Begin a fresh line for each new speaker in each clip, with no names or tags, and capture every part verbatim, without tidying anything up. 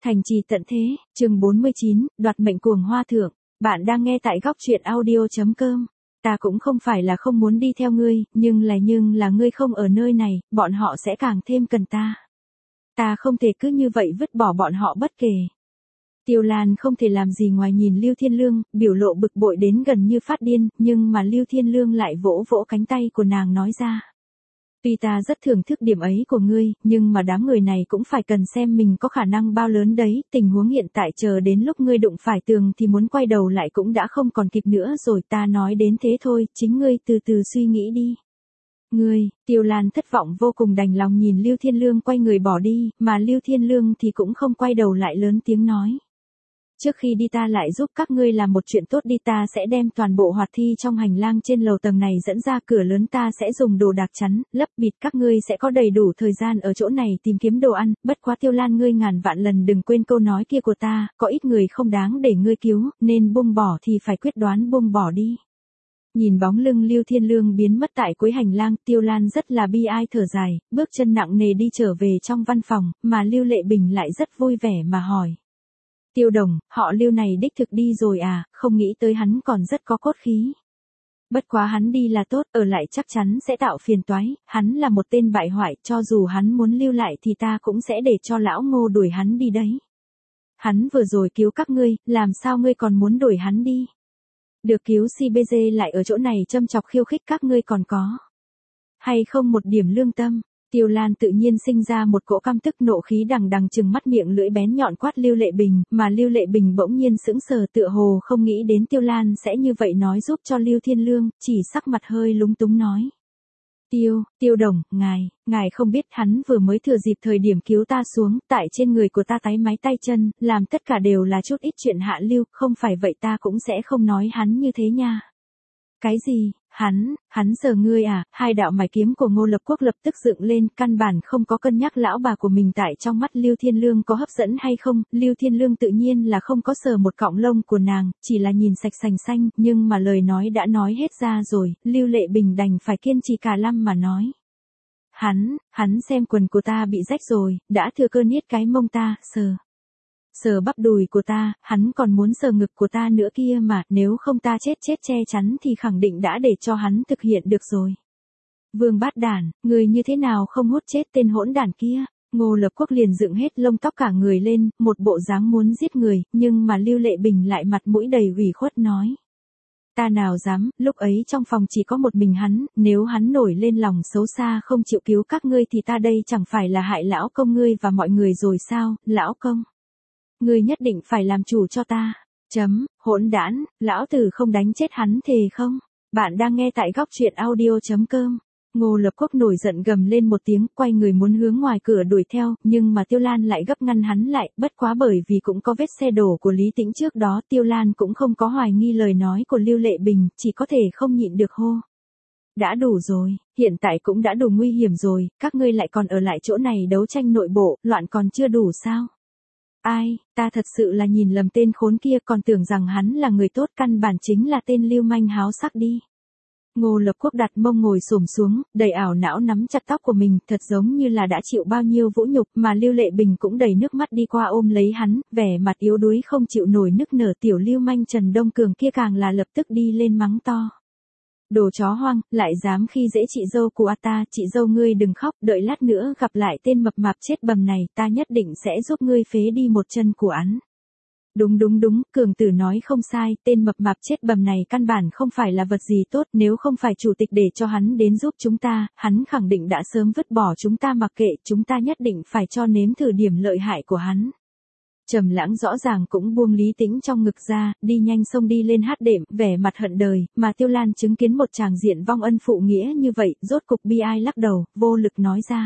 Thành trì tận thế, chương bốn mươi chín, đoạt mệnh cuồng hoa thượng. Bạn đang nghe tại góc truyện audio chấm com. Ta cũng không phải là không muốn đi theo ngươi, nhưng là nhưng là ngươi không ở nơi này, bọn họ sẽ càng thêm cần ta. Ta không thể cứ như vậy vứt bỏ bọn họ bất kể. Tiêu Lan không thể làm gì ngoài nhìn Lưu Thiên Lương, biểu lộ bực bội đến gần như phát điên, nhưng mà Lưu Thiên Lương lại vỗ vỗ cánh tay của nàng nói ra. Tuy ta rất thưởng thức điểm ấy của ngươi, nhưng mà đám người này cũng phải cần xem mình có khả năng bao lớn đấy, tình huống hiện tại chờ đến lúc ngươi đụng phải tường thì muốn quay đầu lại cũng đã không còn kịp nữa rồi, ta nói đến thế thôi, chính ngươi từ từ suy nghĩ đi. Ngươi, Tiêu Lan thất vọng vô cùng đành lòng nhìn Lưu Thiên Lương quay người bỏ đi, mà Lưu Thiên Lương thì cũng không quay đầu lại lớn tiếng nói. Trước khi đi ta lại giúp các ngươi làm một chuyện tốt đi, ta sẽ đem toàn bộ hoạt thi trong hành lang trên lầu tầng này dẫn ra cửa lớn, ta sẽ dùng đồ đạc chắn, lấp bịt, các ngươi sẽ có đầy đủ thời gian ở chỗ này tìm kiếm đồ ăn, bất quá Tiêu Lan ngươi ngàn vạn lần đừng quên câu nói kia của ta, có ít người không đáng để ngươi cứu, nên buông bỏ thì phải quyết đoán buông bỏ đi. Nhìn bóng lưng Lưu Thiên Lương biến mất tại cuối hành lang, Tiêu Lan rất là bi ai thở dài, bước chân nặng nề đi trở về trong văn phòng, mà Lưu Lệ Bình lại rất vui vẻ mà hỏi. Tiêu Đồng, họ Lưu này đích thực đi rồi à, không nghĩ tới hắn còn rất có cốt khí. Bất quá hắn đi là tốt, ở lại chắc chắn sẽ tạo phiền toái, hắn là một tên bại hoại, cho dù hắn muốn lưu lại thì ta cũng sẽ để cho lão Ngô đuổi hắn đi đấy. Hắn vừa rồi cứu các ngươi, làm sao ngươi còn muốn đuổi hắn đi? Được cứu xê bê giê lại ở chỗ này châm chọc khiêu khích các ngươi còn có hay không một điểm lương tâm? Tiêu Lan tự nhiên sinh ra một cỗ căm tức, nộ khí đằng đằng trừng mắt, miệng lưỡi bén nhọn quát Lưu Lệ Bình, mà Lưu Lệ Bình bỗng nhiên sững sờ, tựa hồ không nghĩ đến Tiêu Lan sẽ như vậy nói giúp cho Lưu Thiên Lương, chỉ sắc mặt hơi lúng túng nói. Tiêu, Tiêu Đồng, ngài, ngài không biết hắn vừa mới thừa dịp thời điểm cứu ta xuống, tại trên người của ta tái mái tay chân, làm tất cả đều là chút ít chuyện hạ lưu, không phải vậy ta cũng sẽ không nói hắn như thế nha. Cái gì? Hắn, hắn sờ ngươi à? Hai đạo mài kiếm của Ngô Lập Quốc lập tức dựng lên, căn bản không có cân nhắc lão bà của mình tại trong mắt Lưu Thiên Lương có hấp dẫn hay không, Lưu Thiên Lương tự nhiên là không có sờ một cọng lông của nàng, chỉ là nhìn sạch sành xanh, nhưng mà lời nói đã nói hết ra rồi, Lưu Lệ Bình đành phải kiên trì cả lăm mà nói. Hắn, hắn xem quần của ta bị rách rồi, đã thừa cơ niết cái mông ta, sờ. Sờ bắp đùi của ta, hắn còn muốn sờ ngực của ta nữa kia mà, nếu không ta chết chết che chắn thì khẳng định đã để cho hắn thực hiện được rồi. Vương Bát Đản, người như thế nào không hốt chết tên hỗn đản kia? Ngô Lập Quốc liền dựng hết lông tóc cả người lên, một bộ dáng muốn giết người, nhưng mà Lưu Lệ Bình lại mặt mũi đầy ủy khuất nói. Ta nào dám, lúc ấy trong phòng chỉ có một mình hắn, nếu hắn nổi lên lòng xấu xa không chịu cứu các ngươi thì ta đây chẳng phải là hại lão công ngươi và mọi người rồi sao, lão công? Ngươi nhất định phải làm chủ cho ta. Chấm, hỗn đản, lão tử không đánh chết hắn thề không? Bạn đang nghe tại góc truyện audio chấm com. Ngô Lập Quốc nổi giận gầm lên một tiếng, quay người muốn hướng ngoài cửa đuổi theo, nhưng mà Tiêu Lan lại gấp ngăn hắn lại, bất quá bởi vì cũng có vết xe đổ của Lý Tĩnh trước đó, Tiêu Lan cũng không có hoài nghi lời nói của Lưu Lệ Bình, chỉ có thể không nhịn được hô. Đã đủ rồi, hiện tại cũng đã đủ nguy hiểm rồi, các ngươi lại còn ở lại chỗ này đấu tranh nội bộ, loạn còn chưa đủ sao? Ai, ta thật sự là nhìn lầm tên khốn kia, còn tưởng rằng hắn là người tốt, căn bản chính là tên lưu manh háo sắc đi. Ngô Lập Quốc đặt mông ngồi xổm xuống, đầy ảo não nắm chặt tóc của mình, thật giống như là đã chịu bao nhiêu vũ nhục, mà Lưu Lệ Bình cũng đầy nước mắt đi qua ôm lấy hắn, vẻ mặt yếu đuối không chịu nổi nức nở. Tiểu lưu manh Trần Đông Cường kia càng là lập tức đi lên mắng to. Đồ chó hoang, lại dám khi dễ chị dâu của ta, chị dâu ngươi đừng khóc, đợi lát nữa gặp lại tên mập mạp chết bầm này, ta nhất định sẽ giúp ngươi phế đi một chân của hắn. Đúng đúng đúng, Cường tử nói không sai, tên mập mạp chết bầm này căn bản không phải là vật gì tốt, nếu không phải chủ tịch để cho hắn đến giúp chúng ta, hắn khẳng định đã sớm vứt bỏ chúng ta mặc kệ, chúng ta nhất định phải cho nếm thử điểm lợi hại của hắn. Trầm Lãng rõ ràng cũng buông Lý Tĩnh trong ngực ra, đi nhanh xông đi lên hát đệm, vẻ mặt hận đời, mà Tiêu Lan chứng kiến một tràng diện vong ân phụ nghĩa như vậy, rốt cục bi ai lắc đầu, vô lực nói ra.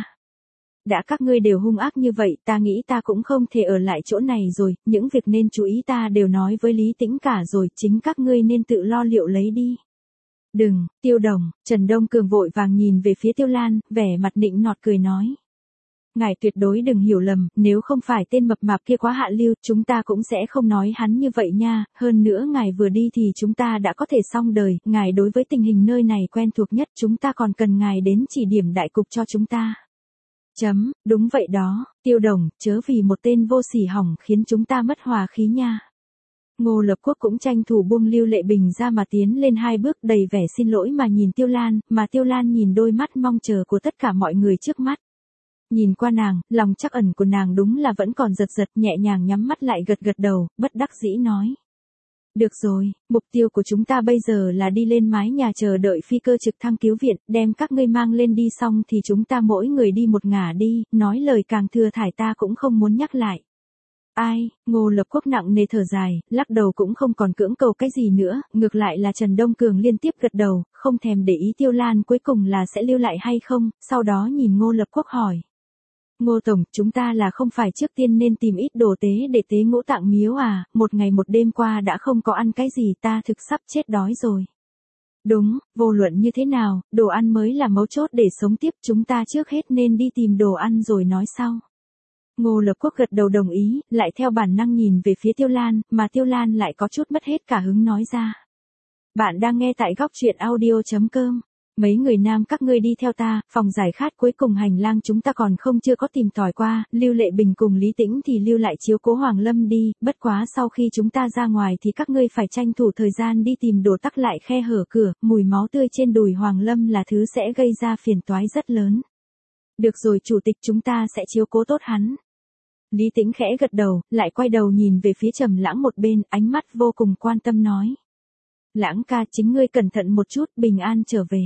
Đã các ngươi đều hung ác như vậy, ta nghĩ ta cũng không thể ở lại chỗ này rồi, những việc nên chú ý ta đều nói với Lý Tĩnh cả rồi, chính các ngươi nên tự lo liệu lấy đi. Đừng, Tiêu Đồng, Trần Đông Cường vội vàng nhìn về phía Tiêu Lan, vẻ mặt nịnh nọt cười nói. Ngài tuyệt đối đừng hiểu lầm, nếu không phải tên mập mạp kia quá hạ lưu, chúng ta cũng sẽ không nói hắn như vậy nha, hơn nữa ngài vừa đi thì chúng ta đã có thể xong đời, ngài đối với tình hình nơi này quen thuộc nhất, chúng ta còn cần ngài đến chỉ điểm đại cục cho chúng ta. Chấm, đúng vậy đó, Tiêu Đồng, chớ vì một tên vô sỉ hỏng khiến chúng ta mất hòa khí nha. Ngô Lập Quốc cũng tranh thủ buông Lưu Lệ Bình ra mà tiến lên hai bước đầy vẻ xin lỗi mà nhìn Tiêu Lan, mà Tiêu Lan nhìn đôi mắt mong chờ của tất cả mọi người trước mắt. Nhìn qua nàng, lòng trắc ẩn của nàng đúng là vẫn còn giật giật, nhẹ nhàng nhắm mắt lại gật gật đầu, bất đắc dĩ nói. Được rồi, mục tiêu của chúng ta bây giờ là đi lên mái nhà chờ đợi phi cơ trực thăng cứu viện, đem các ngươi mang lên đi xong thì chúng ta mỗi người đi một ngả đi, nói lời càng thừa thải ta cũng không muốn nhắc lại. Ai, Ngô Lập Quốc nặng nề thở dài, lắc đầu cũng không còn cưỡng cầu cái gì nữa, ngược lại là Trần Đông Cường liên tiếp gật đầu, không thèm để ý Tiêu Lan cuối cùng là sẽ lưu lại hay không, sau đó nhìn Ngô Lập Quốc hỏi. Ngô Tổng, chúng ta là không phải trước tiên nên tìm ít đồ tế để tế ngũ tạng miếu à, một ngày một đêm qua đã không có ăn cái gì ta thực sắp chết đói rồi. Đúng, vô luận như thế nào, đồ ăn mới là mấu chốt để sống tiếp, chúng ta trước hết nên đi tìm đồ ăn rồi nói sau. Ngô Lập Quốc gật đầu đồng ý, lại theo bản năng nhìn về phía Tiêu Lan, mà Tiêu Lan lại có chút mất hết cả hứng nói ra. Bạn đang nghe tại góc truyện audio chấm com. Mấy người nam các ngươi đi theo ta, phòng giải khát cuối cùng hành lang chúng ta còn không chưa có tìm tòi qua, Lưu Lệ Bình cùng Lý Tĩnh thì lưu lại chiếu cố Hoàng Lâm đi, bất quá sau khi chúng ta ra ngoài thì các ngươi phải tranh thủ thời gian đi tìm đồ tắc lại khe hở cửa, mùi máu tươi trên đùi Hoàng Lâm là thứ sẽ gây ra phiền toái rất lớn. Được rồi chủ tịch, chúng ta sẽ chiếu cố tốt hắn. Lý Tĩnh khẽ gật đầu, lại quay đầu nhìn về phía Trầm Lãng một bên, ánh mắt vô cùng quan tâm nói. Lãng ca, chính ngươi cẩn thận một chút, bình an trở về.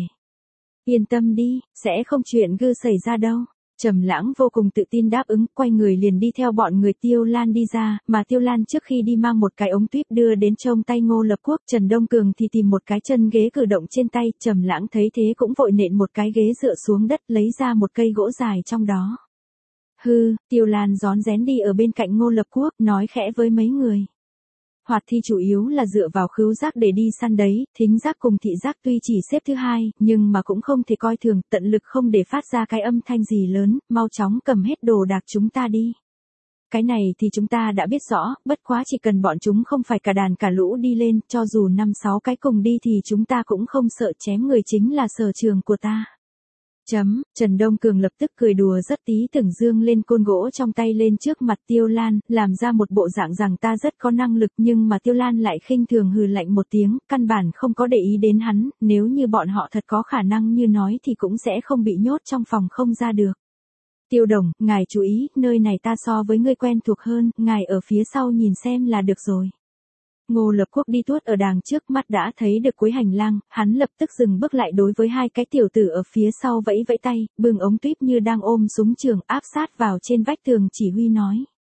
Yên tâm đi, sẽ không chuyện gư xảy ra đâu. Trầm Lãng vô cùng tự tin đáp ứng, quay người liền đi theo bọn người Tiêu Lan đi ra, mà Tiêu Lan trước khi đi mang một cái ống tuyếp đưa đến trong tay Ngô Lập Quốc, Trần Đông Cường thì tìm một cái chân ghế cử động trên tay, Trầm Lãng thấy thế cũng vội nện một cái ghế dựa xuống đất, lấy ra một cây gỗ dài trong đó. Hư, Tiêu Lan rón rén đi ở bên cạnh Ngô Lập Quốc, nói khẽ với mấy người. Hoạt thi chủ yếu là dựa vào khứu giác để đi săn đấy, thính giác cùng thị giác tuy chỉ xếp thứ hai, nhưng mà cũng không thể coi thường, tận lực không để phát ra cái âm thanh gì lớn, mau chóng cầm hết đồ đạc chúng ta đi. Cái này thì chúng ta đã biết rõ, bất quá chỉ cần bọn chúng không phải cả đàn cả lũ đi lên, cho dù năm sáu cái cùng đi thì chúng ta cũng không sợ, chém người chính là sở trường của ta. Chấm, Trần Đông Cường lập tức cười đùa rất tí tưởng dương lên côn gỗ trong tay lên trước mặt Tiêu Lan, làm ra một bộ dạng rằng ta rất có năng lực, nhưng mà Tiêu Lan lại khinh thường hừ lạnh một tiếng, căn bản không có để ý đến hắn, nếu như bọn họ thật có khả năng như nói thì cũng sẽ không bị nhốt trong phòng không ra được. Tiêu Đồng, ngài chú ý, nơi này ta so với ngươi quen thuộc hơn, ngài ở phía sau nhìn xem là được rồi. Ngô Lập Quốc đi tuốt ở đàng trước mắt đã thấy được cuối hành lang, hắn lập tức dừng bước lại đối với hai cái tiểu tử ở phía sau vẫy vẫy tay, bưng ống tuyếp như đang ôm súng trường áp sát vào trên vách tường chỉ huy nói.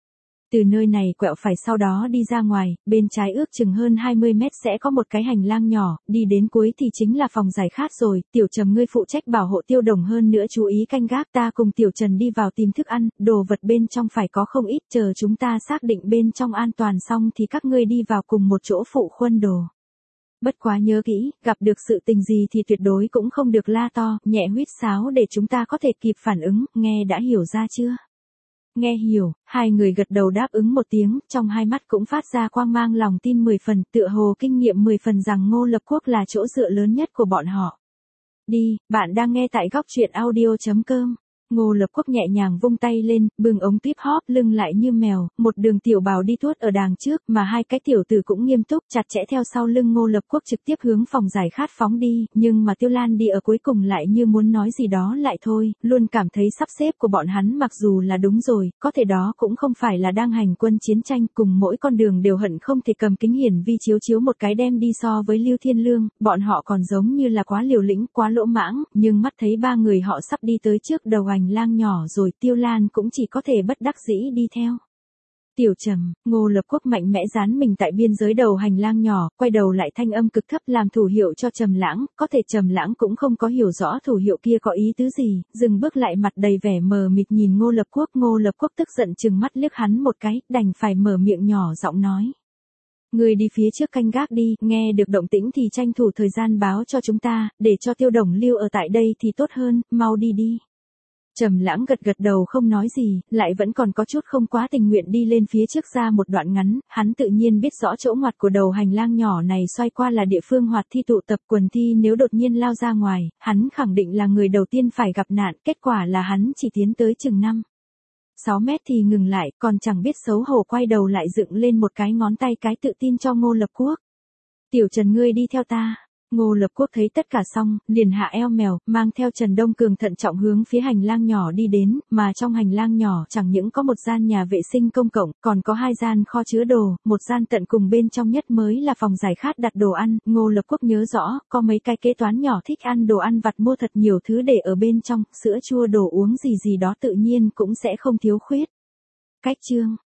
Từ nơi này quẹo phải sau đó đi ra ngoài, bên trái ước chừng hơn hai mươi mét sẽ có một cái hành lang nhỏ, đi đến cuối thì chính là phòng giải khát rồi, Tiểu Trầm ngươi phụ trách bảo hộ Tiêu Đồng hơn nữa chú ý canh gác, ta cùng Tiểu Trần đi vào tìm thức ăn, đồ vật bên trong phải có không ít, chờ chúng ta xác định bên trong an toàn xong thì các ngươi đi vào cùng một chỗ phụ khuân đồ. Bất quá nhớ kỹ, gặp được sự tình gì thì tuyệt đối cũng không được la to, nhẹ huýt sáo để chúng ta có thể kịp phản ứng, nghe đã hiểu ra chưa? Nghe hiểu, hai người gật đầu đáp ứng một tiếng, trong hai mắt cũng phát ra quang mang lòng tin mười phần, tựa hồ kinh nghiệm mười phần rằng Ngô Lập Quốc là chỗ dựa lớn nhất của bọn họ. Đi, bạn đang nghe tại góc truyện audio chấm com. Ngô Lập Quốc nhẹ nhàng vung tay lên, bưng ống tuyếp hóp lưng lại như mèo, một đường tiểu bào đi tuốt ở đàng trước, mà hai cái tiểu tử cũng nghiêm túc chặt chẽ theo sau lưng Ngô Lập Quốc trực tiếp hướng phòng giải khát phóng đi, nhưng mà Tiêu Lan đi ở cuối cùng lại như muốn nói gì đó lại thôi, luôn cảm thấy sắp xếp của bọn hắn mặc dù là đúng rồi, có thể đó cũng không phải là đang hành quân chiến tranh, cùng mỗi con đường đều hận không thể cầm kính hiển vi chiếu chiếu một cái đem đi so với Lưu Thiên Lương, bọn họ còn giống như là quá liều lĩnh, quá lỗ mãng, nhưng mắt thấy ba người họ sắp đi tới trước đầu hành lang nhỏ rồi, Tiêu Lan cũng chỉ có thể bất đắc dĩ đi theo. Tiểu Trầm, Ngô Lập Quốc mạnh mẽ dán mình tại biên giới đầu hành lang nhỏ, quay đầu lại thanh âm cực thấp làm thủ hiệu cho Trầm Lãng, có thể Trầm Lãng cũng không có hiểu rõ thủ hiệu kia có ý tứ gì, dừng bước lại mặt đầy vẻ mờ mịt nhìn Ngô Lập Quốc, Ngô Lập Quốc tức giận trừng mắt liếc hắn một cái, đành phải mở miệng nhỏ giọng nói. Người đi phía trước canh gác đi, nghe được động tĩnh thì tranh thủ thời gian báo cho chúng ta, để cho Tiêu Đồng lưu ở tại đây thì tốt hơn, mau đi đi. Trầm Lãng gật gật đầu không nói gì, lại vẫn còn có chút không quá tình nguyện đi lên phía trước ra một đoạn ngắn, hắn tự nhiên biết rõ chỗ ngoặt của đầu hành lang nhỏ này xoay qua là địa phương hoạt thi tụ tập, quần thi nếu đột nhiên lao ra ngoài, hắn khẳng định là người đầu tiên phải gặp nạn, kết quả là hắn chỉ tiến tới chừng năm sáu mét thì ngừng lại, còn chẳng biết xấu hổ quay đầu lại dựng lên một cái ngón tay cái tự tin cho Ngô Lập Quốc. Tiểu Trần ngươi đi theo ta. Ngô Lập Quốc thấy tất cả xong, liền hạ eo mèo, mang theo Trần Đông Cường thận trọng hướng phía hành lang nhỏ đi đến, mà trong hành lang nhỏ chẳng những có một gian nhà vệ sinh công cộng, còn có hai gian kho chứa đồ, một gian tận cùng bên trong nhất mới là phòng giải khát đặt đồ ăn. Ngô Lập Quốc nhớ rõ, có mấy cái kế toán nhỏ thích ăn đồ ăn vặt mua thật nhiều thứ để ở bên trong, sữa chua đồ uống gì gì đó tự nhiên cũng sẽ không thiếu khuyết. Cách chương